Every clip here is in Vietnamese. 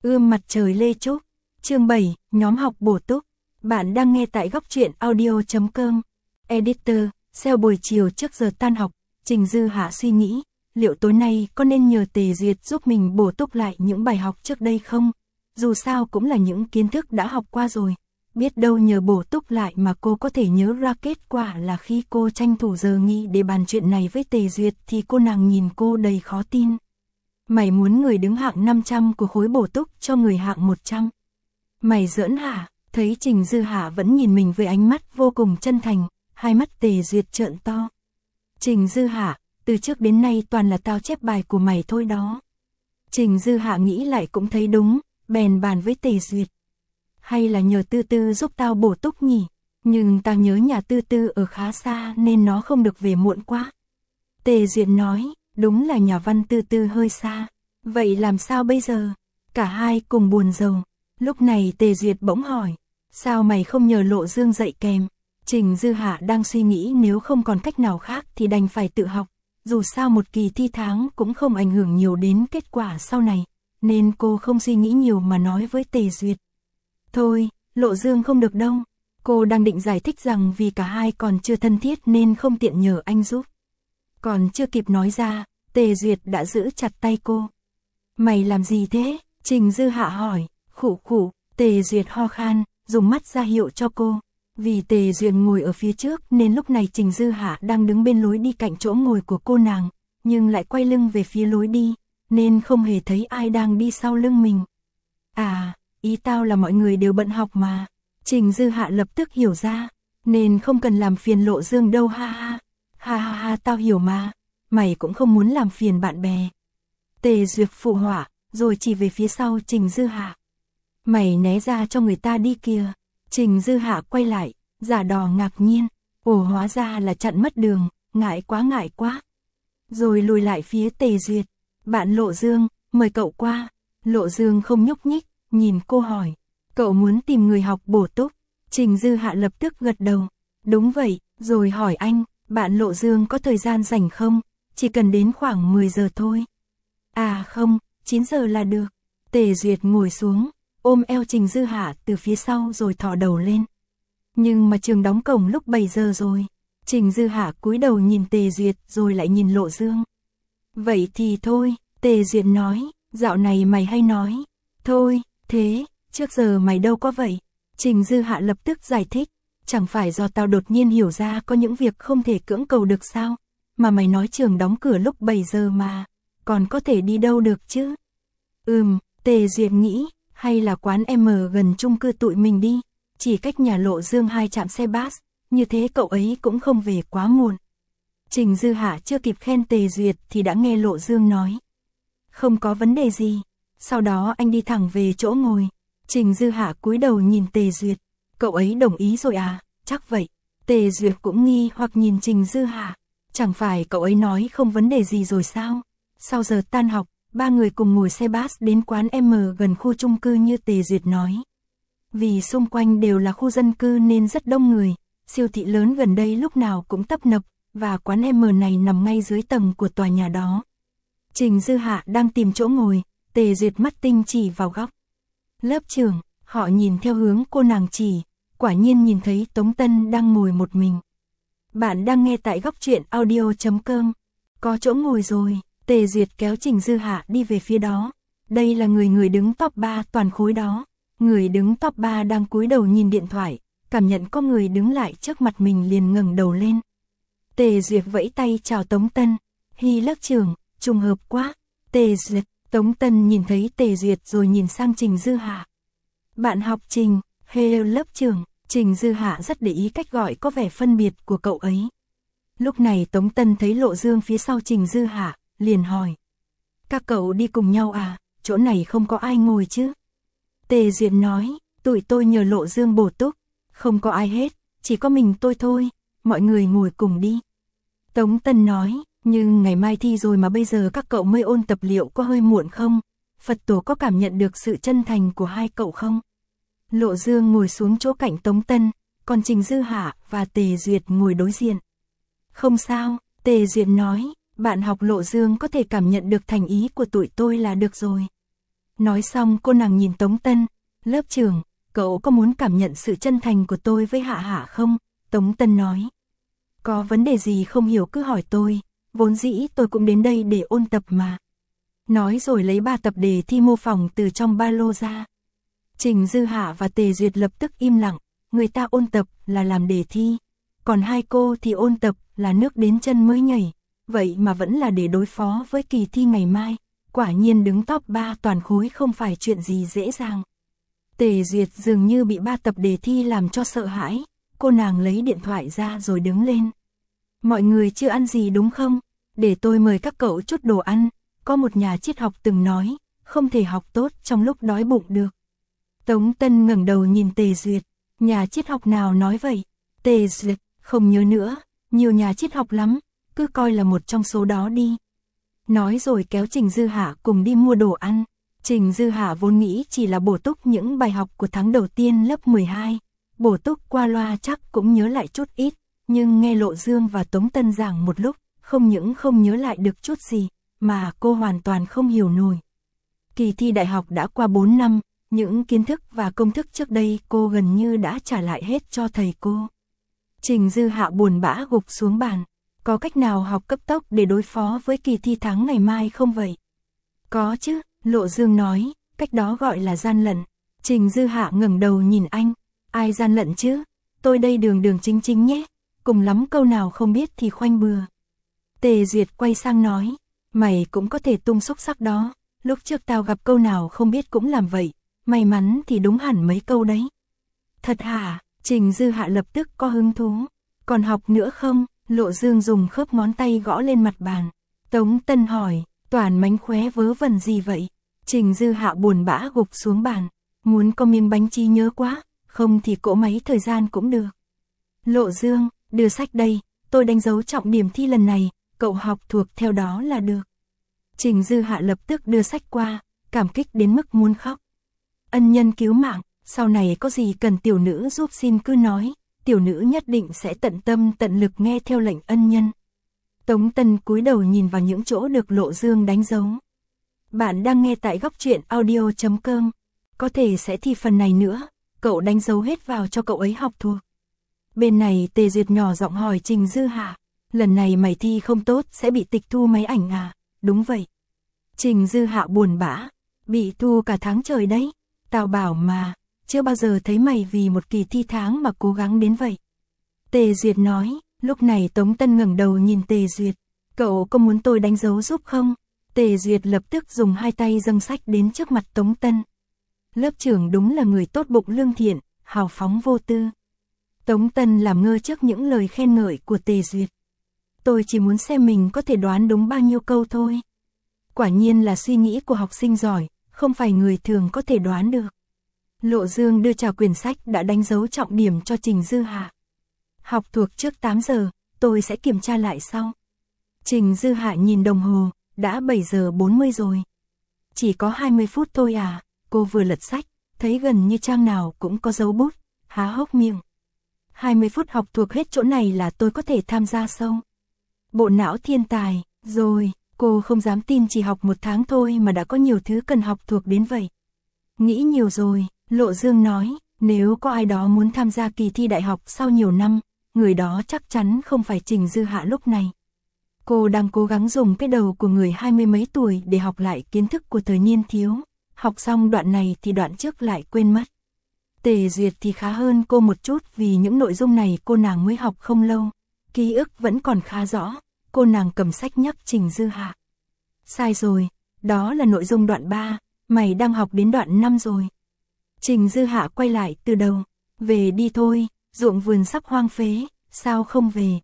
Mặt trời Lê Trúc. Chương 7, nhóm học bổ túc. Bạn đang nghe tại góc truyện audio.com. Editor, SEO buổi chiều trước giờ tan học, Trình Dư Hạ suy nghĩ, liệu tối nay có nên nhờ Tề Duyệt giúp mình bổ túc lại những bài học trước đây không? Dù sao cũng là những kiến thức đã học qua rồi. Biết đâu nhờ bổ túc lại mà cô có thể nhớ ra, kết quả là khi cô tranh thủ giờ nghỉ để bàn chuyện này với Tề Duyệt thì cô nàng nhìn cô đầy khó tin. Mày muốn người đứng hạng 500 của khối bổ túc cho người hạng 100. Mày giỡn hả? Thấy Trình Dư Hạ vẫn nhìn mình với ánh mắt vô cùng chân thành, hai mắt Tề Duyệt trợn to. Trình Dư Hạ, từ trước đến nay toàn là tao chép bài của mày thôi đó. Trình Dư Hạ nghĩ lại cũng thấy đúng, bèn bàn với Tề Duyệt. Hay là nhờ Tư Tư giúp tao bổ túc nhỉ? Nhưng tao nhớ nhà Tư Tư ở khá xa nên nó không được về muộn quá. Tề Duyệt nói, đúng là nhà văn Tư Tư hơi xa. Vậy làm sao bây giờ? Cả hai cùng buồn rầu. Lúc này Tề Duyệt bỗng hỏi, sao mày không nhờ Lộ Dương dạy kèm? Trình Dư Hạ đang suy nghĩ nếu không còn cách nào khác thì đành phải tự học. Dù sao một kỳ thi tháng cũng không ảnh hưởng nhiều đến kết quả sau này, nên cô không suy nghĩ nhiều mà nói với Tề Duyệt. Thôi, Lộ Dương không được đâu. Cô đang định giải thích rằng vì cả hai còn chưa thân thiết nên không tiện nhờ anh giúp. Còn chưa kịp nói ra, Tề Duyệt đã giữ chặt tay cô. Mày làm gì thế? Trình Dư Hạ hỏi. Khụ khụ, Tề Duyệt ho khan, dùng mắt ra hiệu cho cô. Vì Tề Duyệt ngồi ở phía trước nên lúc này Trình Dư Hạ đang đứng bên lối đi cạnh chỗ ngồi của cô nàng, nhưng lại quay lưng về phía lối đi, nên không hề thấy ai đang đi sau lưng mình. À, ý tao là mọi người đều bận học mà. Trình Dư Hạ lập tức hiểu ra, nên không cần làm phiền Lộ Dương đâu ha ha. Ha ha ha, tao hiểu mà, mày cũng không muốn làm phiền bạn bè. Tề Duyệt phụ họa, rồi chỉ về phía sau Trình Dư Hạ. Mày né ra cho người ta đi kìa. Trình Dư Hạ quay lại, giả đò ngạc nhiên. Ồ, hóa ra là chặn mất đường, ngại quá. Rồi lùi lại phía Tề Duyệt. Bạn Lộ Dương, mời cậu qua. Lộ Dương không nhúc nhích, nhìn cô hỏi. Cậu muốn tìm người học bổ túc? Trình Dư Hạ lập tức gật đầu. Đúng vậy, rồi hỏi anh, bạn Lộ Dương có thời gian rảnh không? Chỉ cần đến khoảng 10 giờ thôi. À không, 9 giờ là được. Tề Duyệt ngồi xuống, ôm eo Trình Dư Hạ từ phía sau rồi thò đầu lên. Nhưng mà trường đóng cổng lúc 7 giờ rồi. Trình Dư Hạ cúi đầu nhìn Tề Duyệt rồi lại nhìn Lộ Dương. Vậy thì thôi, Tề Duyệt nói, dạo này mày hay nói. Thôi, thế, trước giờ mày đâu có vậy. Trình Dư Hạ lập tức giải thích, chẳng phải do tao đột nhiên hiểu ra có những việc không thể cưỡng cầu được sao. Mà mày nói trường đóng cửa lúc 7 giờ mà, còn có thể đi đâu được chứ? Tề Duyệt nghĩ, hay là quán M gần chung cư tụi mình đi, chỉ cách nhà Lộ Dương 2 trạm xe bus, như thế cậu ấy cũng không về quá muộn. Trình Dư Hạ chưa kịp khen Tề Duyệt thì đã nghe Lộ Dương nói. Không có vấn đề gì, sau đó anh đi thẳng về chỗ ngồi. Trình Dư Hạ cúi đầu nhìn Tề Duyệt, cậu ấy đồng ý rồi à, chắc vậy. Tề Duyệt cũng nghi hoặc nhìn Trình Dư Hạ, chẳng phải cậu ấy nói không vấn đề gì rồi sao? Sau giờ tan học, ba người cùng ngồi xe bus đến quán M gần khu chung cư như Tề Duyệt nói. Vì xung quanh đều là khu dân cư nên rất đông người, siêu thị lớn gần đây lúc nào cũng tấp nập, và quán M này nằm ngay dưới tầng của tòa nhà đó. Trình Dư Hạ đang tìm chỗ ngồi, Tề Duyệt mắt tinh chỉ vào góc. Lớp trưởng, họ nhìn theo hướng cô nàng chỉ, quả nhiên nhìn thấy Tống Tân đang ngồi một mình. Bạn đang nghe tại góc truyện audio.com. Có chỗ ngồi rồi. Tề Duyệt kéo Trình Dư Hạ đi về phía đó. Đây là người đứng top 3 toàn khối đó. Người đứng top 3 đang cúi đầu nhìn điện thoại, cảm nhận có người đứng lại trước mặt mình liền ngẩng đầu lên. Tề Duyệt vẫy tay chào Tống Tân. Hi lớp trưởng, trùng hợp quá. Tề Duyệt, Tống Tân nhìn thấy Tề Duyệt rồi nhìn sang Trình Dư Hạ. Bạn học Trình, hello lớp trưởng. Trình Dư Hạ rất để ý cách gọi có vẻ phân biệt của cậu ấy. Lúc này Tống Tân thấy Lộ Dương phía sau Trình Dư Hạ, liền hỏi. Các cậu đi cùng nhau à, chỗ này không có ai ngồi chứ? Tề Duyệt nói, tụi tôi nhờ Lộ Dương bổ túc, không có ai hết, chỉ có mình tôi thôi, mọi người ngồi cùng đi. Tống Tân nói, nhưng ngày mai thi rồi mà bây giờ các cậu mới ôn tập liệu có hơi muộn không? Phật tổ có cảm nhận được sự chân thành của hai cậu không? Lộ Dương ngồi xuống chỗ cạnh Tống Tân, còn Trình Dư Hạ và Tề Duyệt ngồi đối diện. Không sao, Tề Duyệt nói, bạn học Lộ Dương có thể cảm nhận được thành ý của tụi tôi là được rồi. Nói xong cô nàng nhìn Tống Tân, lớp trưởng, cậu có muốn cảm nhận sự chân thành của tôi với Hạ Hạ không? Tống Tân nói. Có vấn đề gì không hiểu cứ hỏi tôi, vốn dĩ tôi cũng đến đây để ôn tập mà. Nói rồi lấy 3 tập đề thi mô phỏng từ trong ba lô ra. Trình Dư Hạ và Tề Duyệt lập tức im lặng, người ta ôn tập là làm đề thi, còn hai cô thì ôn tập là nước đến chân mới nhảy, vậy mà vẫn là để đối phó với kỳ thi ngày mai, quả nhiên đứng top 3 toàn khối không phải chuyện gì dễ dàng. Tề Duyệt dường như bị 3 tập đề thi làm cho sợ hãi, cô nàng lấy điện thoại ra rồi đứng lên. Mọi người chưa ăn gì đúng không? Để tôi mời các cậu chút đồ ăn, có một nhà triết học từng nói, không thể học tốt trong lúc đói bụng được. Tống Tân ngẩng đầu nhìn Tề Duyệt, nhà triết học nào nói vậy? Tề Duyệt, không nhớ nữa, nhiều nhà triết học lắm, cứ coi là một trong số đó đi. Nói rồi kéo Trình Dư Hạ cùng đi mua đồ ăn. Trình Dư Hạ vốn nghĩ chỉ là bổ túc những bài học của tháng đầu tiên lớp 12, bổ túc qua loa chắc cũng nhớ lại chút ít, nhưng nghe Lộ Dương và Tống Tân giảng một lúc, không những không nhớ lại được chút gì, mà cô hoàn toàn không hiểu nổi. Kỳ thi đại học đã qua 4 năm, những kiến thức và công thức trước đây cô gần như đã trả lại hết cho thầy cô. Trình Dư Hạ buồn bã gục xuống bàn, có cách nào học cấp tốc để đối phó với kỳ thi tháng ngày mai không vậy? Có chứ, Lộ Dương nói, cách đó gọi là gian lận. Trình Dư Hạ ngẩng đầu nhìn anh, ai gian lận chứ? Tôi đây đường đường chính chính nhé, cùng lắm câu nào không biết thì khoanh bừa. Tề Duyệt quay sang nói, mày cũng có thể tung xúc sắc đó, lúc trước tao gặp câu nào không biết cũng làm vậy, may mắn thì đúng hẳn mấy câu đấy. Thật hả? Trình Dư Hạ lập tức có hứng thú, còn học nữa không? Lộ Dương dùng khớp ngón tay gõ lên mặt bàn. Tống Tân hỏi, toàn mánh khóe vớ vẩn gì vậy? Trình Dư Hạ buồn bã gục xuống bàn, muốn có miếng bánh trí nhớ quá, không thì cỗ máy thời gian cũng được. Lộ Dương, đưa sách đây, tôi đánh dấu trọng điểm thi lần này, cậu học thuộc theo đó là được. Trình Dư Hạ lập tức đưa sách qua, cảm kích đến mức muốn khóc. Ân nhân cứu mạng, sau này có gì cần tiểu nữ giúp xin cứ nói, tiểu nữ nhất định sẽ tận tâm tận lực nghe theo lệnh ân nhân. Tống Tân cúi đầu nhìn vào những chỗ được Lộ Dương đánh dấu. Bạn đang nghe tại góc truyện audio.com, có thể sẽ thi phần này nữa, cậu đánh dấu hết vào cho cậu ấy học thuộc. Bên này Tề Duyệt nhỏ giọng hỏi Trình Dư Hạ, lần này mày thi không tốt sẽ bị tịch thu máy ảnh à? Đúng vậy. Trình Dư Hạ buồn bã, bị thu cả tháng trời đấy, tao bảo mà, chưa bao giờ thấy mày vì một kỳ thi tháng mà cố gắng đến vậy. Tề Duyệt nói, lúc này Tống Tân ngẩng đầu nhìn Tề Duyệt, cậu có muốn tôi đánh dấu giúp không? Tề Duyệt lập tức dùng hai tay dâng sách đến trước mặt Tống Tân. Lớp trưởng đúng là người tốt bụng lương thiện, hào phóng vô tư. Tống Tân làm ngơ trước những lời khen ngợi của Tề Duyệt. Tôi chỉ muốn xem mình có thể đoán đúng bao nhiêu câu thôi. Quả nhiên là suy nghĩ của học sinh giỏi, không phải người thường có thể đoán được. Lộ Dương đưa trào quyển sách đã đánh dấu trọng điểm cho Trình Dư Hạ. Học thuộc trước 8 giờ, tôi sẽ kiểm tra lại sau. Trình Dư Hạ nhìn đồng hồ, đã 7 giờ 40 rồi. Chỉ có 20 phút thôi à? Cô vừa lật sách, thấy gần như trang nào cũng có dấu bút, há hốc miệng. 20 phút học thuộc hết chỗ này là tôi có thể tham gia sâu. Bộ não thiên tài, rồi, cô không dám tin chỉ học 1 tháng thôi mà đã có nhiều thứ cần học thuộc đến vậy. Nghĩ nhiều rồi, Lộ Dương nói, nếu có ai đó muốn tham gia kỳ thi đại học sau nhiều năm, người đó chắc chắn không phải Trình Dư Hạ lúc này. Cô đang cố gắng dùng cái đầu của người 20 mấy tuổi để học lại kiến thức của thời niên thiếu, học xong đoạn này thì đoạn trước lại quên mất. Tề Duyệt thì khá hơn cô một chút vì những nội dung này cô nàng mới học không lâu, ký ức vẫn còn khá rõ, cô nàng cầm sách nhắc Trình Dư Hạ. Sai rồi, đó là nội dung đoạn 3, mày đang học đến đoạn 5 rồi. Trình Dư Hạ quay lại từ đầu, về đi thôi, ruộng vườn sắp hoang phế, sao không về.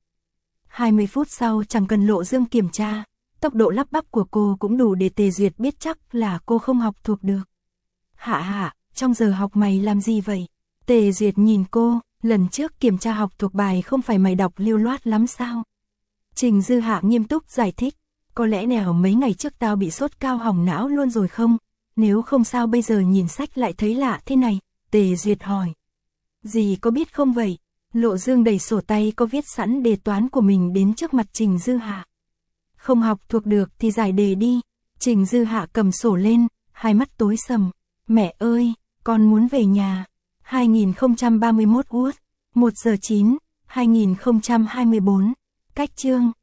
20 phút sau chẳng cần Lộ Dương kiểm tra, tốc độ lắp bắp của cô cũng đủ để Tề Duyệt biết chắc là cô không học thuộc được. Hạ Hạ, trong giờ học mày làm gì vậy? Tề Duyệt nhìn cô, lần trước kiểm tra học thuộc bài không phải mày đọc lưu loát lắm sao? Trình Dư Hạ nghiêm túc giải thích, có lẽ nào mấy ngày trước tao bị sốt cao hỏng não luôn rồi không? Nếu không sao bây giờ nhìn sách lại thấy lạ thế này, Tề Duyệt hỏi. Dì có biết không vậy? Lộ Dương đẩy sổ tay có viết sẵn đề toán của mình đến trước mặt Trình Dư Hạ. Không học thuộc được thì giải đề đi. Trình Dư Hạ cầm sổ lên, hai mắt tối sầm. Mẹ ơi, con muốn về nhà. 2031 Wood, 1 giờ 9, 2024. Cách chương